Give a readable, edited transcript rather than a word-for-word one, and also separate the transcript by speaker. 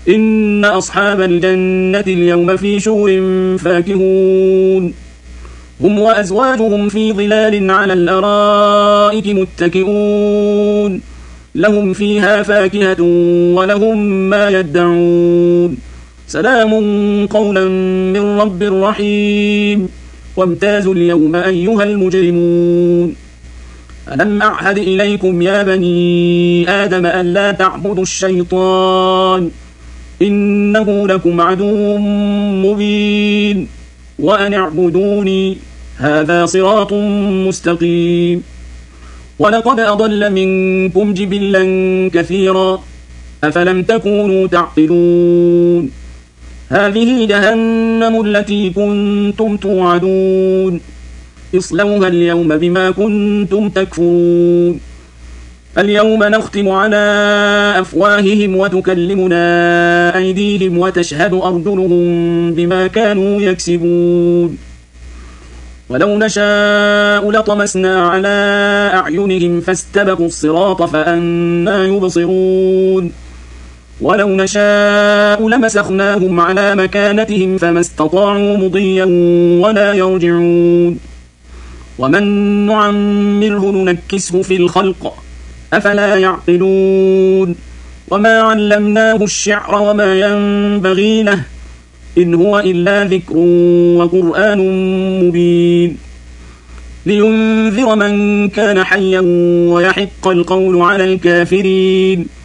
Speaker 1: إن أصحاب الجنة اليوم في شغل فاكهون هم وأزواجهم في ظلال على الأرائك متكئون لهم فيها فاكهة ولهم ما يدعون سلام قولا من رب رحيم وامتازوا اليوم أيها المجرمون ألم أعهد إليكم يا بني آدم ألا تعبدوا الشيطان إنه لكم عدو مبين وأن اعبدوني هذا صراط مستقيم ولقد أضل منكم جبلا كثيرا أفلم تكونوا تعقلون هذه جهنم التي كنتم توعدون اصلوها اليوم بما كنتم تكفرون اليوم نختم على أفواههم وتكلمنا أيديهم وتشهد أرجلهم بما كانوا يكسبون ولو نشاء لطمسنا على أعينهم فاستبقوا الصراط فأنى يبصرون ولو نشاء لمسخناهم على مكانتهم فما استطاعوا مضيا ولا يرجعون ومن نعمره ننكسه في الخلق أفلا يعقلون وما علمناه الشعر وما ينبغي له إن هو إلا ذكر وقرآن مبين لينذر من كان حيا ويحق القول على الكافرين